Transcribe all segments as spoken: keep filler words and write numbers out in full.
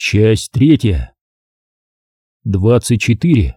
Часть третья. двадцать четыре.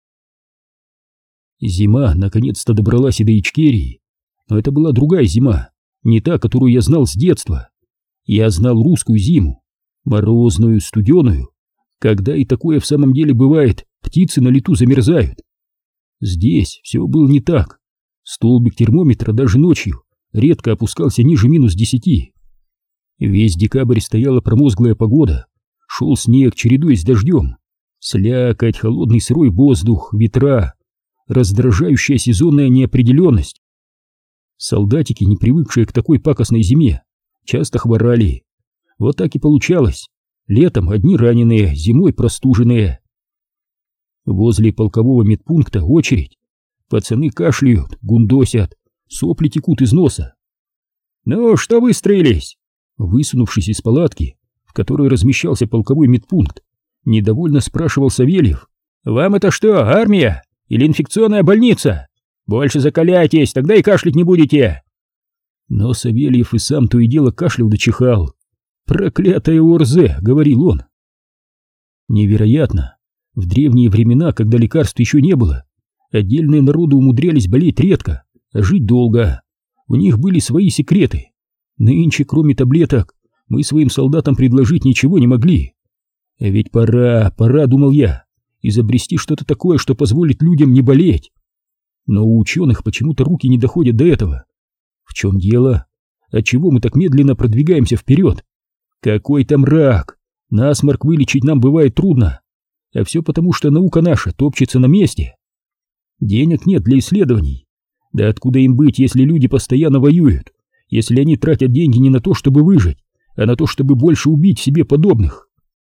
Зима наконец-то добралась и до Ичкерии, но это была другая зима, не та, которую я знал с детства. Я знал русскую зиму, морозную, студеную, когда и такое в самом деле бывает, птицы на лету замерзают. Здесь все было не так. Столбик термометра даже ночью редко опускался ниже минус десяти. Весь декабрь стояла промозглая погода. Шел снег, чередуясь с дождем, слякоть, холодный сырой воздух, ветра, раздражающая сезонная неопределенность. Солдатики, не привыкшие к такой пакостной зиме, часто хворали. Вот так и получалось. Летом одни раненые, зимой простуженные. Возле полкового медпункта очередь. Пацаны кашляют, гундосят, сопли текут из носа. «Ну, что выстроились?» Высунувшись из палатки, в которой размещался полковой медпункт, недовольно спрашивал Савельев. «Вам это что, армия? Или инфекционная больница? Больше закаляйтесь, тогда и кашлять не будете!» Но Савельев и сам то и дело кашлял да чихал. «Проклятая ОРЗ!» — говорил он. Невероятно! В древние времена, когда лекарств еще не было, отдельные народы умудрялись болеть редко, а жить долго. У них были свои секреты. Нынче, кроме таблеток, мы своим солдатам предложить ничего не могли. А ведь пора, пора, думал я, изобрести что-то такое, что позволит людям не болеть. Но у ученых почему-то руки не доходят до этого. В чем дело? Отчего мы так медленно продвигаемся вперед? Какой там рак? Насморк вылечить нам бывает трудно. А все потому, что наука наша топчется на месте. Денег нет для исследований. Да откуда им быть, если люди постоянно воюют? Если они тратят деньги не на то, чтобы выжить, а на то, чтобы больше убить себе подобных?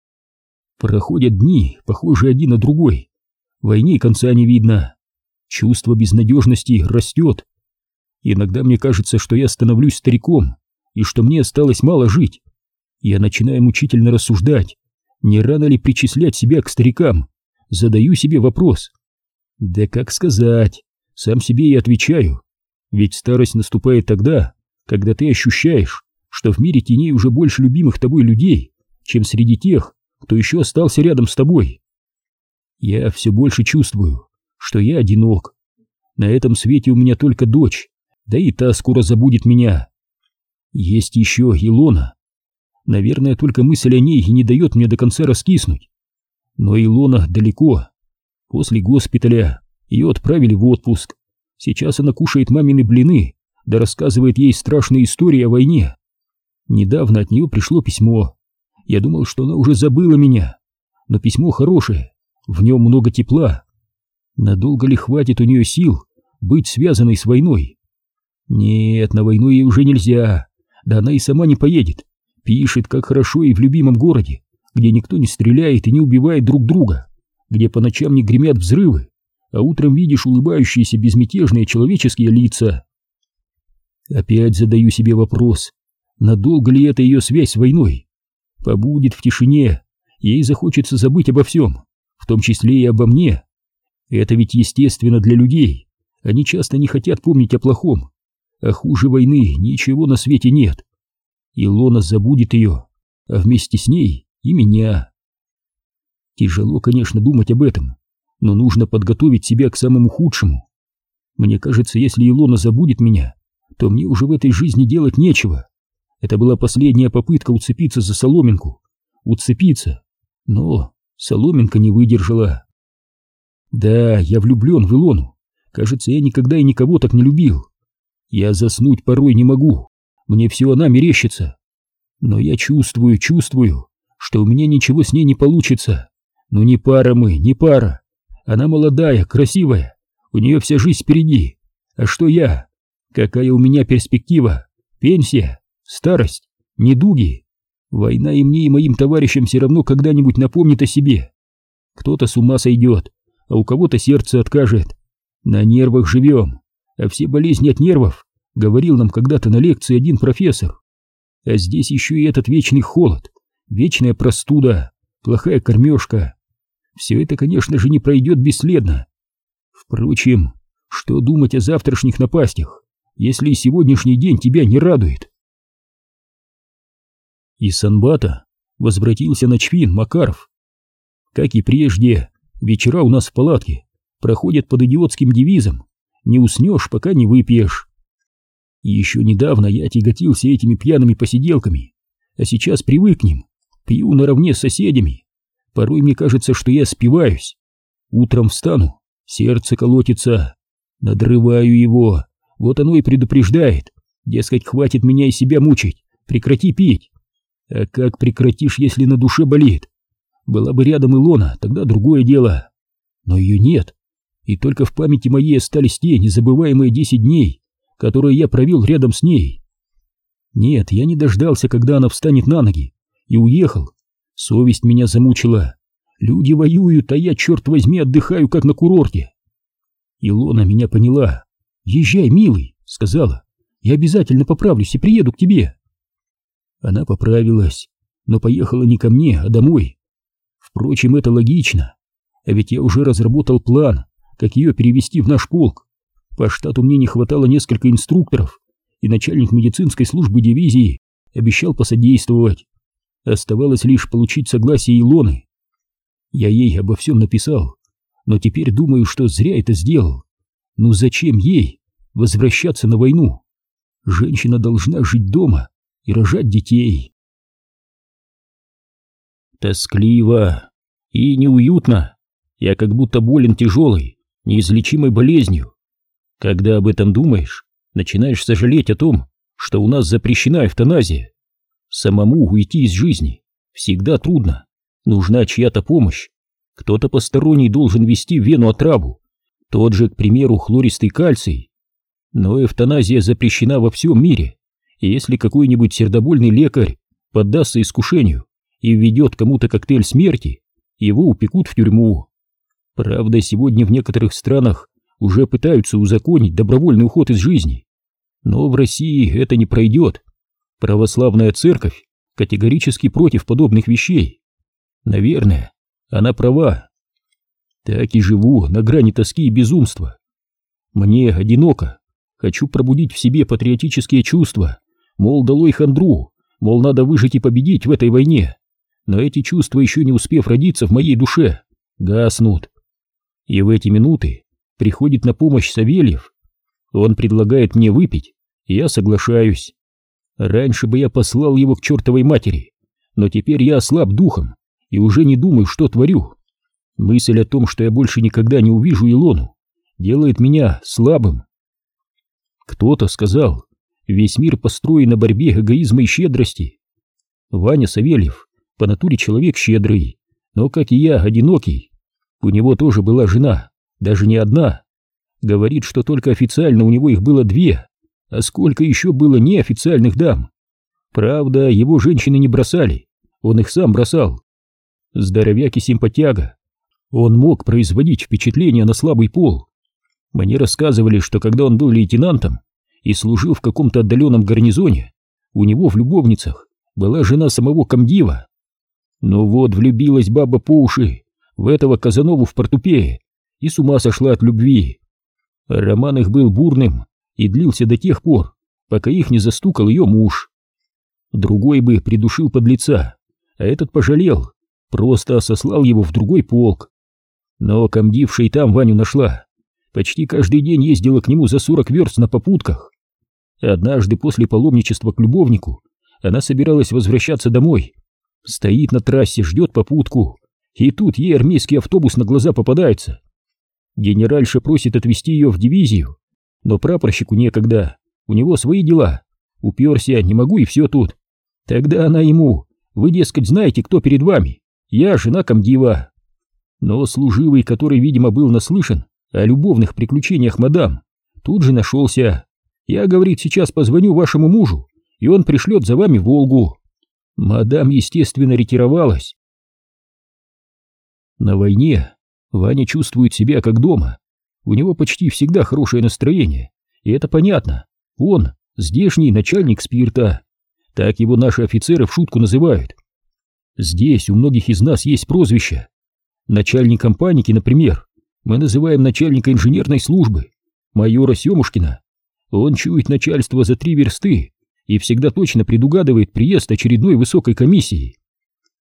Проходят дни, похожие один на другой. Войне конца не видно. Чувство безнадежности растет. Иногда мне кажется, что я становлюсь стариком, и что мне осталось мало жить. Я начинаю мучительно рассуждать, не рано ли причислять себя к старикам. Задаю себе вопрос. Да как сказать, сам себе и отвечаю. Ведь старость наступает тогда, когда ты ощущаешь, что в мире теней уже больше любимых тобой людей, чем среди тех, кто еще остался рядом с тобой. Я все больше чувствую, что я одинок. На этом свете у меня только дочь, да и та скоро забудет меня. Есть еще Илона. Наверное, только мысль о ней и не дает мне до конца раскиснуть. Но Илона далеко. После госпиталя ее отправили в отпуск. Сейчас она кушает мамины блины, да рассказывает ей страшные истории о войне. Недавно от нее пришло письмо. Я думал, что она уже забыла меня. Но письмо хорошее, в нем много тепла. Надолго ли хватит у нее сил быть связанной с войной? Нет, на войну ей уже нельзя. Да она и сама не поедет. Пишет, как хорошо и в любимом городе, где никто не стреляет и не убивает друг друга, где по ночам не гремят взрывы, а утром видишь улыбающиеся безмятежные человеческие лица. Опять задаю себе вопрос, надолго ли это ее связь с войной? Побудет в тишине, ей захочется забыть обо всем, в том числе и обо мне. Это ведь естественно для людей, они часто не хотят помнить о плохом, а хуже войны ничего на свете нет. Илона забудет ее, а вместе с ней и меня. Тяжело, конечно, думать об этом, но нужно подготовить себя к самому худшему. Мне кажется, если Илона забудет меня, то мне уже в этой жизни делать нечего. Это была последняя попытка уцепиться за соломинку. Уцепиться. Но соломинка не выдержала. Да, я влюблен в Илону. Кажется, я никогда и никого так не любил. Я заснуть порой не могу. Мне все она мерещится. Но я чувствую, чувствую, что у меня ничего с ней не получится. Ну не пара мы, не пара. Она молодая, красивая. У нее вся жизнь впереди. А что я? Какая у меня перспектива? Пенсия? Старость? Недуги? Война и мне, и моим товарищам все равно когда-нибудь напомнит о себе. Кто-то с ума сойдет, а у кого-то сердце откажет. На нервах живем, а все болезни от нервов, говорил нам когда-то на лекции один профессор. А здесь еще и этот вечный холод, вечная простуда, плохая кормежка. Все это, конечно же, не пройдет бесследно. Впрочем, что думать о завтрашних напастях, если и сегодняшний день тебя не радует? Из Санбата возвратился начфин Макаров. Как и прежде, вечера у нас в палатке проходят под идиотским девизом «Не уснешь, пока не выпьешь». И еще недавно я тяготился этими пьяными посиделками, а сейчас привык к ним, пью наравне с соседями. Порой мне кажется, что я спиваюсь. Утром встану, сердце колотится, надрываю его, вот оно и предупреждает, дескать, хватит меня и себя мучить, прекрати пить. А как прекратишь, если на душе болит? Была бы рядом Илона, тогда другое дело. Но ее нет, и только в памяти моей остались те незабываемые десять дней, которые я провел рядом с ней. Нет, я не дождался, когда она встанет на ноги, и уехал. Совесть меня замучила. Люди воюют, а я, черт возьми, отдыхаю, как на курорте. Илона меня поняла. «Езжай, милый», — сказала. «Я обязательно поправлюсь и приеду к тебе». Она поправилась, но поехала не ко мне, а домой. Впрочем, это логично. А ведь я уже разработал план, как ее перевести в наш полк. По штату мне не хватало несколько инструкторов, и начальник медицинской службы дивизии обещал посодействовать. Оставалось лишь получить согласие Илоны. Я ей обо всем написал, но теперь думаю, что зря это сделал. Ну зачем ей возвращаться на войну? Женщина должна жить дома и рожать детей. Тоскливо и неуютно. Я как будто болен тяжелой, неизлечимой болезнью. Когда об этом думаешь, начинаешь сожалеть о том, что у нас запрещена эвтаназия. Самому уйти из жизни всегда трудно. Нужна чья-то помощь. Кто-то посторонний должен ввести в вену отраву. Тот же, к примеру, хлористый кальций. Но эвтаназия запрещена во всем мире. И если какой-нибудь сердобольный лекарь поддастся искушению и введет кому-то коктейль смерти, его упекут в тюрьму. Правда, сегодня в некоторых странах уже пытаются узаконить добровольный уход из жизни. Но в России это не пройдет. Православная церковь категорически против подобных вещей. Наверное, она права. Так и живу на грани тоски и безумства. Мне одиноко. Хочу пробудить в себе патриотические чувства. Мол, долой хандру. Мол, надо выжить и победить в этой войне. Но эти чувства, еще не успев родиться в моей душе, гаснут. И в эти минуты приходит на помощь Савельев. Он предлагает мне выпить, и я соглашаюсь. Раньше бы я послал его к чертовой матери, но теперь я ослаб духом и уже не думаю, что творю. Мысль о том, что я больше никогда не увижу Илону, делает меня слабым. Кто-то сказал, весь мир построен на борьбе эгоизма и щедрости. Ваня Савельев по натуре человек щедрый, но, как и я, одинокий. У него тоже была жена, даже не одна. Говорит, что только официально у него их было две, а сколько еще было неофициальных дам. Правда, его женщины не бросали, он их сам бросал. Здоровяк и симпатяга. Он мог производить впечатление на слабый пол. Мне рассказывали, что когда он был лейтенантом и служил в каком-то отдаленном гарнизоне, у него в любовницах была жена самого комдива. Ну вот, влюбилась баба по уши в этого Казанову в портупее и с ума сошла от любви. Роман их был бурным и длился до тех пор, пока их не застукал ее муж. Другой бы придушил подлеца, а этот пожалел, просто сослал его в другой полк. Но комдивша и там Ваню нашла. Почти каждый день ездила к нему за сорок верст на попутках. Однажды после паломничества к любовнику она собиралась возвращаться домой. Стоит на трассе, ждет попутку, и тут ей армейский автобус на глаза попадается. Генеральша просит отвезти ее в дивизию, но прапорщику некогда, у него свои дела. Уперся, не могу и все тут. Тогда она ему: вы, дескать, знаете, кто перед вами? Я жена комдива. Но служивый, который, видимо, был наслышан о любовных приключениях мадам, тут же нашелся. Я, говорит, сейчас позвоню вашему мужу, и он пришлет за вами Волгу. Мадам, естественно, ретировалась. На войне Ваня чувствует себя как дома. У него почти всегда хорошее настроение, и это понятно. Он здешний начальник спирта. Так его наши офицеры в шутку называют. Здесь у многих из нас есть прозвища. Начальником паники, например, мы называем начальника инженерной службы, майора Семушкина. Он чует начальство за три версты и всегда точно предугадывает приезд очередной высокой комиссии.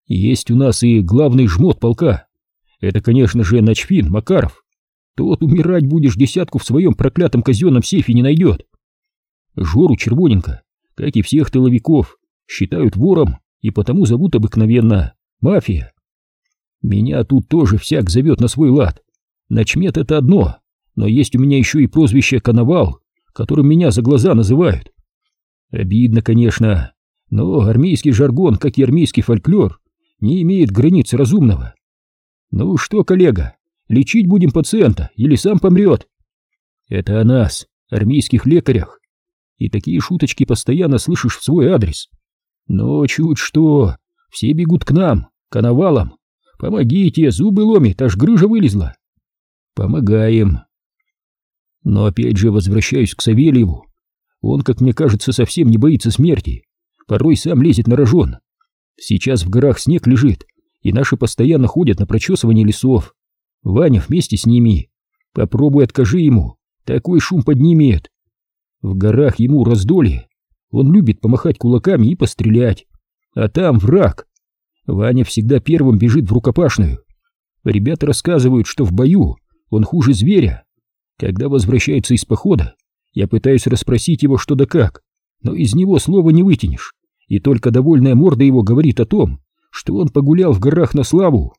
Есть у нас и главный жмот полка. Это, конечно же, начфин Макаров. Тот умирать будешь, десятку в своем проклятом казенном сейфе не найдет. Жору Червоненко, как и всех тыловиков, считают вором и потому зовут обыкновенно мафия. Меня тут тоже всяк зовет на свой лад. Начмет — это одно, но есть у меня еще и прозвище Коновал, которым меня за глаза называют. Обидно, конечно, но армейский жаргон, как и армейский фольклор, не имеет границ разумного. Ну что, коллега, лечить будем пациента или сам помрет? Это о нас, армейских лекарях. И такие шуточки постоянно слышишь в свой адрес. Но чуть что, все бегут к нам, Коновалам. Помогите, зубы ломит, аж грыжа вылезла. Помогаем. Но опять же возвращаюсь к Савельеву. Он, как мне кажется, совсем не боится смерти. Порой сам лезет на рожон. Сейчас в горах снег лежит, и наши постоянно ходят на прочесывание лесов. Ваня вместе с ними. Попробуй откажи ему, такой шум поднимет. В горах ему раздолье. Он любит помахать кулаками и пострелять. А там враг. Ваня всегда первым бежит в рукопашную. Ребята рассказывают, что в бою он хуже зверя. Когда возвращается из похода, я пытаюсь расспросить его что да как, но из него слова не вытянешь, и только довольная морда его говорит о том, что он погулял в горах на славу.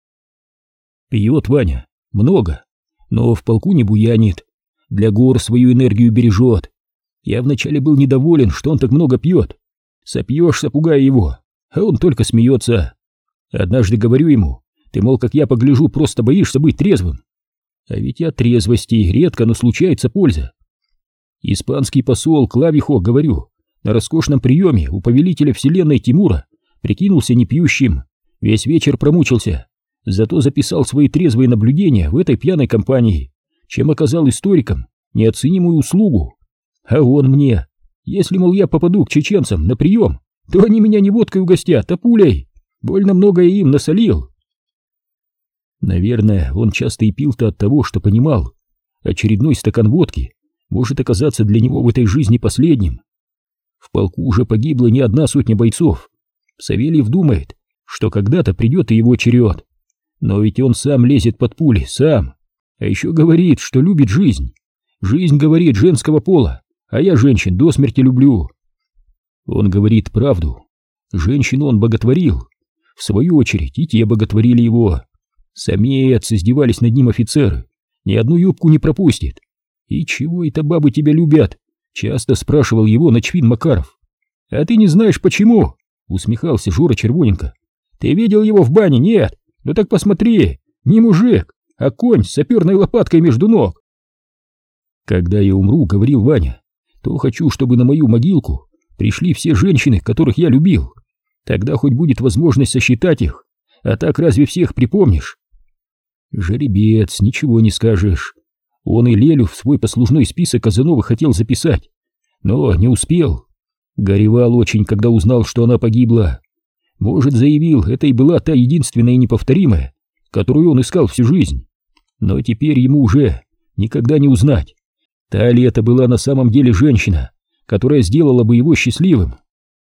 Пьет Ваня много, но в полку не буянит, для гор свою энергию бережет. Я вначале был недоволен, что он так много пьет. Сопьешься, пугая его, а он только смеется. Однажды говорю ему: ты, мол, как я погляжу, просто боишься быть трезвым. А ведь от трезвости редко, но случается польза. Испанский посол Клавихо, говорю, на роскошном приеме у повелителя вселенной Тимура прикинулся непьющим, весь вечер промучился, зато записал свои трезвые наблюдения в этой пьяной компании, чем оказал историкам неоценимую услугу. А он мне: если, мол, я попаду к чеченцам на прием, то они меня не водкой угостят, а пулей. Больно много я им насолил. Наверное, он часто и пил-то от того, что понимал, очередной стакан водки может оказаться для него в этой жизни последним. В полку уже погибла не одна сотня бойцов. Савельев думает, что когда-то придет и его черед. Но ведь он сам лезет под пули, сам. А еще говорит, что любит жизнь. Жизнь, говорит, женского пола, а я женщин до смерти люблю. Он говорит правду. Женщину он боготворил. В свою очередь и те боготворили его. Самец, издевались над ним офицеры. Ни одну юбку не пропустит. И чего это бабы тебя любят? Часто спрашивал его начфин Макаров. А ты не знаешь почему? Усмехался Жора Червоненко. Ты видел его в бане? Нет? Ну так посмотри, не мужик, а конь с саперной лопаткой между ног. Когда я умру, говорил Ваня, то хочу, чтобы на мою могилку пришли все женщины, которых я любил. Тогда хоть будет возможность сосчитать их, а так разве всех припомнишь? Жеребец, ничего не скажешь. Он и Лелю в свой послужной список Казанова хотел записать, но не успел. Горевал очень, когда узнал, что она погибла. Может, заявил, это и была та единственная и неповторимая, которую он искал всю жизнь. Но теперь ему уже никогда не узнать, та ли это была на самом деле женщина, которая сделала бы его счастливым.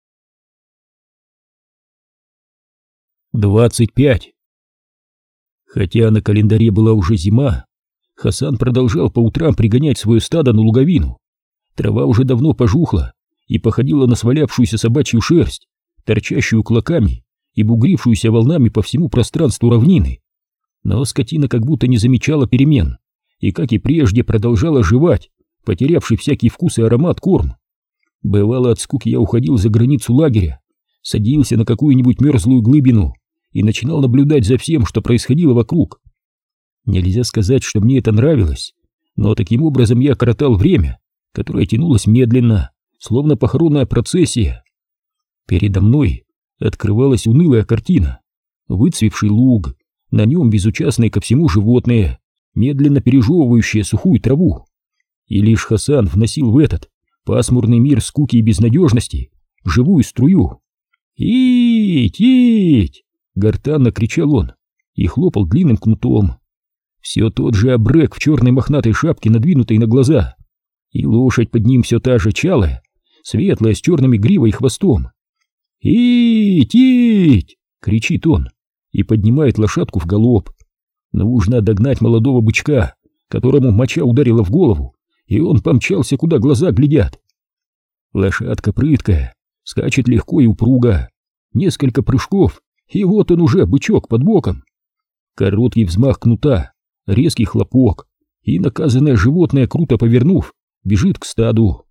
двадцать пять. Хотя на календаре была уже зима, Хасан продолжал по утрам пригонять свое стадо на луговину. Трава уже давно пожухла и походила на свалявшуюся собачью шерсть, торчащую клоками и бугрившуюся волнами по всему пространству равнины. Но скотина как будто не замечала перемен и, как и прежде, продолжала жевать, потерявший всякий вкус и аромат корм. Бывало, от скуки я уходил за границу лагеря, садился на какую-нибудь мерзлую глыбину и начинал наблюдать за всем, что происходило вокруг. Нельзя сказать, что мне это нравилось, но таким образом я коротал время, которое тянулось медленно, словно похоронная процессия. Передо мной открывалась унылая картина. Выцвевший луг, на нем безучастные ко всему животные, медленно пережевывающие сухую траву. И лишь Хасан вносил в этот пасмурный мир скуки и безнадежности живую струю. «Ить! Ить!» — гортанно кричал он и хлопал длинным кнутом. Все тот же абрек в черной мохнатой шапке, надвинутой на глаза, и лошадь под ним все та же чалая, светлая, с черными гривой и хвостом. «Ить! Ить!» — кричит он и поднимает лошадку в галоп. Нужно догнать молодого бычка, которому моча ударила в голову, и он помчался, куда глаза глядят. Лошадка прыткая, скачет легко и упруго. Несколько прыжков, и вот он уже, бычок под боком. Короткий взмах кнута, резкий хлопок, и наказанное животное, круто повернув, бежит к стаду.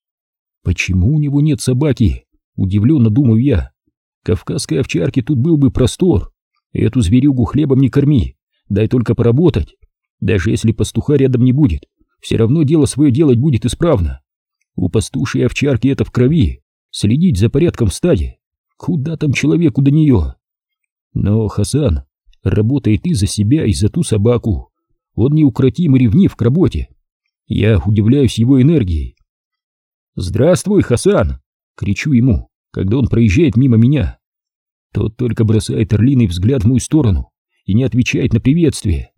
Почему у него нет собаки? Удивленно думаю я. Кавказской овчарке тут был бы простор. Эту зверюгу хлебом не корми, дай только поработать. Даже если пастуха рядом не будет, все равно дело свое делать будет исправно. У пастушьей овчарки это в крови, следить за порядком в стаде. Куда там человеку до нее? Но Хасан работает и за себя, и за ту собаку. Он неукротим и ревнив к работе. Я удивляюсь его энергией. «Здравствуй, Хасан!» — кричу ему, когда он проезжает мимо меня. Тот только бросает орлиный взгляд в мою сторону и не отвечает на приветствие.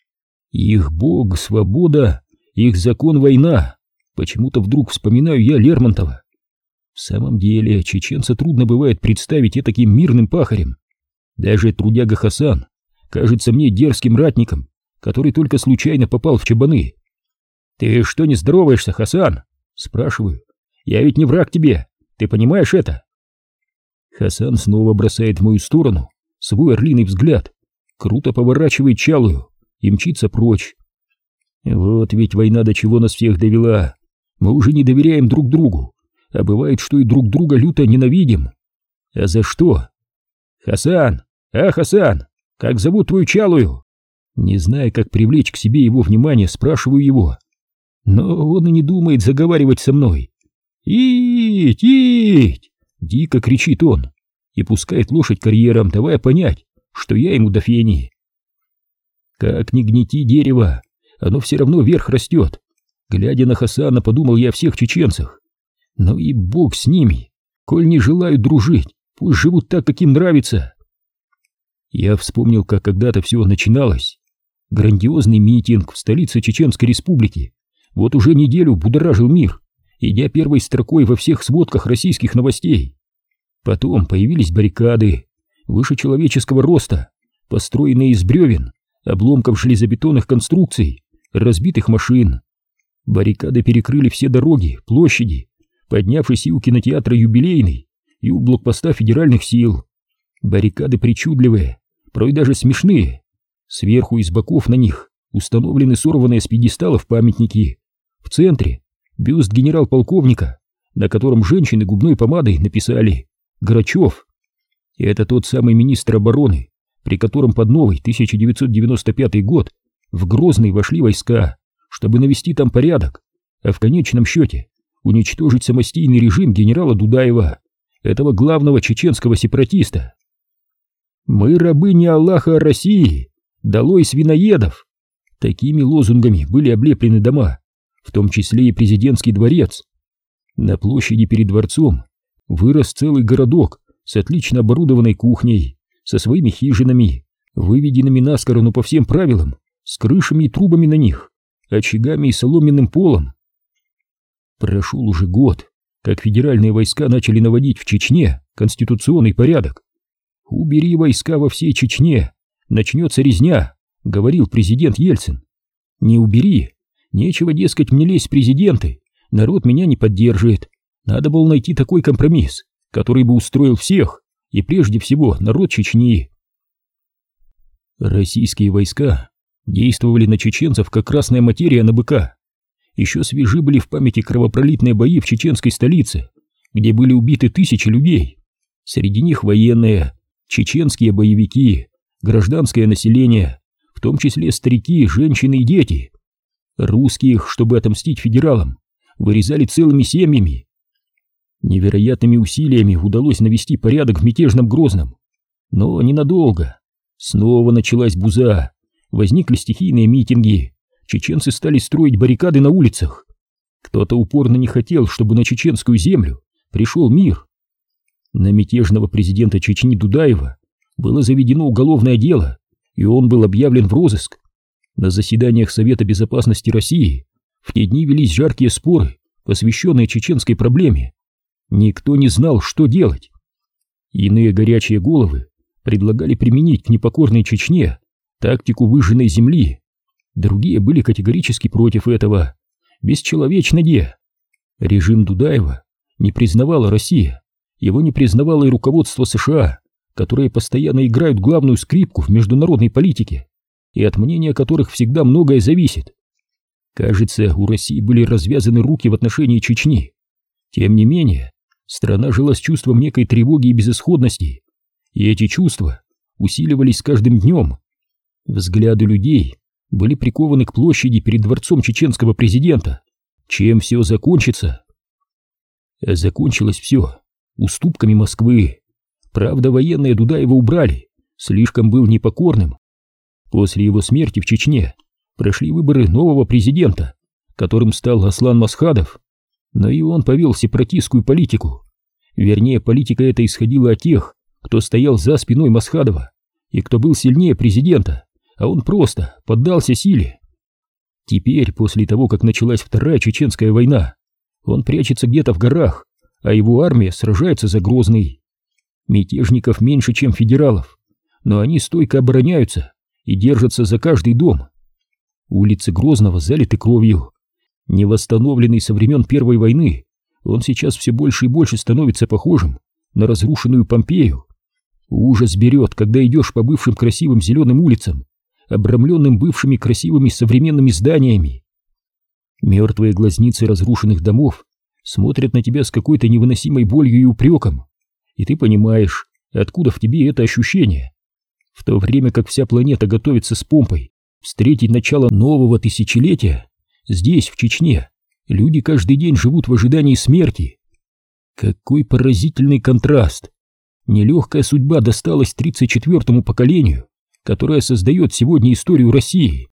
Их бог — свобода, их закон — война. Почему-то вдруг вспоминаю я Лермонтова. В самом деле, чеченца трудно бывает представить и таким мирным пахарем. Даже трудяга Хасан кажется мне дерзким ратником, который только случайно попал в чабаны. «Ты что не здороваешься, Хасан?» — спрашиваю. «Я ведь не враг тебе, ты понимаешь это?» Хасан снова бросает в мою сторону свой орлиный взгляд, круто поворачивает чалую и мчится прочь. Вот ведь война до чего нас всех довела. Мы уже не доверяем друг другу, а бывает, что и друг друга люто ненавидим. А за что? «Хасан! А, Хасан! Как зовут твою чалую?» Не зная, как привлечь к себе его внимание, спрашиваю его. Но он и не думает заговаривать со мной. «Ить! Ить!» — дико кричит он и пускает лошадь карьером, давая понять, что я ему до фени. Как ни гнети дерево, оно все равно вверх растет. Глядя на Хасана, подумал я о всех чеченцах. Ну и бог с ними, коль не желают дружить, пусть живут так, как им нравится. Я вспомнил, как когда-то все начиналось. Грандиозный митинг в столице Чеченской Республики вот уже неделю будоражил мир, идя первой строкой во всех сводках российских новостей. Потом появились баррикады выше человеческого роста, построенные из бревен, обломков железобетонных конструкций, разбитых машин. Баррикады перекрыли все дороги, площади, поднявшись и у кинотеатра «Юбилейный», и у блокпоста федеральных сил. Баррикады причудливые, порой даже смешные. Сверху и с боков на них установлены сорванные с пьедесталов памятники. В центре бюст генерал-полковника, на котором женщины губной помадой написали «Грачев». И это тот самый министр обороны, при котором под новый тысяча девятьсот девяносто пятый год в Грозный вошли войска, чтобы навести там порядок, а в конечном счете уничтожить самостийный режим генерала Дудаева, этого главного чеченского сепаратиста. «Мы рабы не Аллаха, а России! Долой свиноедов!» Такими лозунгами были облеплены дома, в том числе и президентский дворец. На площади перед дворцом вырос целый городок с отлично оборудованной кухней, со своими хижинами, выведенными на сторону по всем правилам, с крышами и трубами на них, очагами и соломенным полом. Прошел уже год, как федеральные войска начали наводить в Чечне конституционный порядок. «Убери войска во всей Чечне, начнется резня», — говорил президент Ельцин. «Не убери, нечего, дескать, мне лезть в президенты, народ меня не поддержит. Надо было найти такой компромисс, который бы устроил всех, и прежде всего народ Чечни». Российские войска действовали на чеченцев, как красная материя на быка. Еще свежи были в памяти кровопролитные бои в чеченской столице, где были убиты тысячи людей. Среди них военные, чеченские боевики, гражданское население, в том числе старики, женщины и дети. Русских, чтобы отомстить федералам, вырезали целыми семьями. Невероятными усилиями удалось навести порядок в мятежном Грозном. Но ненадолго. Снова началась буза, возникли стихийные митинги, чеченцы стали строить баррикады на улицах. Кто-то упорно не хотел, чтобы на чеченскую землю пришел мир. На мятежного президента Чечни Дудаева было заведено уголовное дело, и он был объявлен в розыск. На заседаниях Совета Безопасности России в те дни велись жаркие споры, посвященные чеченской проблеме. Никто не знал, что делать. Иные горячие головы предлагали применить к непокорной Чечне тактику выжженной земли. Другие были категорически против этого. Бесчеловечно-де. Режим Дудаева не признавала Россия, его не признавало и руководство США, которые постоянно играют главную скрипку в международной политике, и от мнения которых всегда многое зависит. Кажется, у России были развязаны руки в отношении Чечни. Тем не менее, страна жила с чувством некой тревоги и безысходности, и эти чувства усиливались с каждым днем. Взгляды людей были прикованы к площади перед дворцом чеченского президента. Чем все закончится? А закончилось все уступками Москвы. Правда, военные Дудаева убрали, слишком был непокорным. После его смерти в Чечне прошли выборы нового президента, которым стал Аслан Масхадов, но и он повел сепаратистскую политику. Вернее, политика эта исходила от тех, кто стоял за спиной Масхадова и кто был сильнее президента, а он просто поддался силе. Теперь, после того, как началась Вторая Чеченская война, он прячется где-то в горах, а его армия сражается за Грозный. Мятежников меньше, чем федералов, но они стойко обороняются и держатся за каждый дом. Улицы Грозного залиты кровью. Невосстановленный со времен Первой войны, он сейчас все больше и больше становится похожим на разрушенную Помпею. Ужас берет, когда идешь по бывшим красивым зеленым улицам, обрамленным бывшими красивыми современными зданиями. Мертвые глазницы разрушенных домов смотрят на тебя с какой-то невыносимой болью и упреком, и ты понимаешь, откуда в тебе это ощущение. В то время как вся планета готовится с помпой встретить начало нового тысячелетия, здесь, в Чечне, люди каждый день живут в ожидании смерти. Какой поразительный контраст! Нелегкая судьба досталась тридцать четвёртому поколению, которое создает сегодня историю России.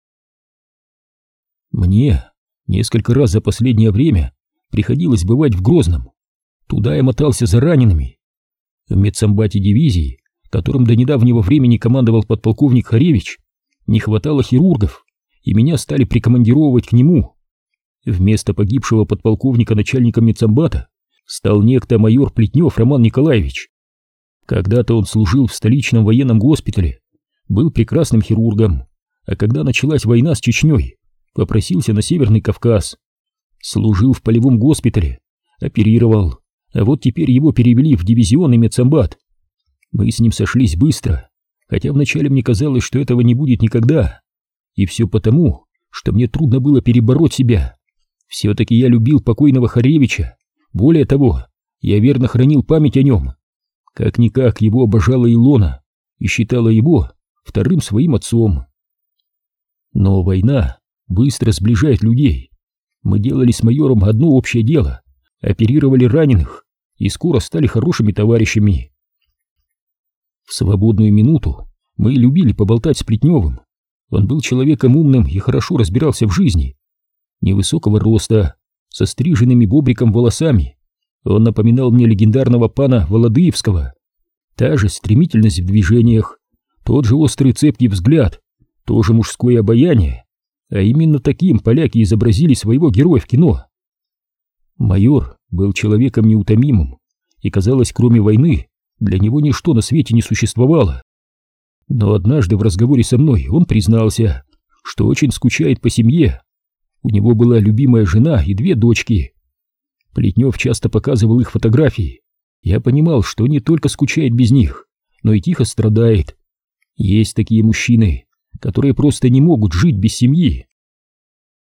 Мне несколько раз за последнее время приходилось бывать в Грозном. Туда я мотался за ранеными. В медсамбате дивизии, которым до недавнего времени командовал подполковник Харевич, не хватало хирургов, и меня стали прикомандировывать к нему. Вместо погибшего подполковника начальником медсамбата стал некто майор Плетнев Роман Николаевич. Когда-то он служил в столичном военном госпитале, был прекрасным хирургом, а когда началась война с Чечней, попросился на Северный Кавказ. Служил в полевом госпитале, оперировал, а вот теперь его перевели в дивизионный медсамбат. Мы с ним сошлись быстро, хотя вначале мне казалось, что этого не будет никогда. И все потому, что мне трудно было перебороть себя. Все-таки я любил покойного Харевича, более того, я верно хранил память о нем. Как-никак его обожала Илона и считала его вторым своим отцом. Но война быстро сближает людей. Мы делали с майором одно общее дело, оперировали раненых и скоро стали хорошими товарищами. В свободную минуту мы любили поболтать с Плетневым. Он был человеком умным и хорошо разбирался в жизни. Невысокого роста, со стриженными бобриком волосами, он напоминал мне легендарного пана Володыевского. Та же стремительность в движениях, тот же острый цепкий взгляд, то же мужское обаяние, а именно таким поляки изобразили своего героя в кино. Майор был человеком неутомимым, и, казалось, кроме войны, для него ничто на свете не существовало. Но однажды в разговоре со мной он признался, что очень скучает по семье. У него была любимая жена и две дочки. Плетнев часто показывал их фотографии. Я понимал, что не только скучает без них, но и тихо страдает. Есть такие мужчины, которые просто не могут жить без семьи.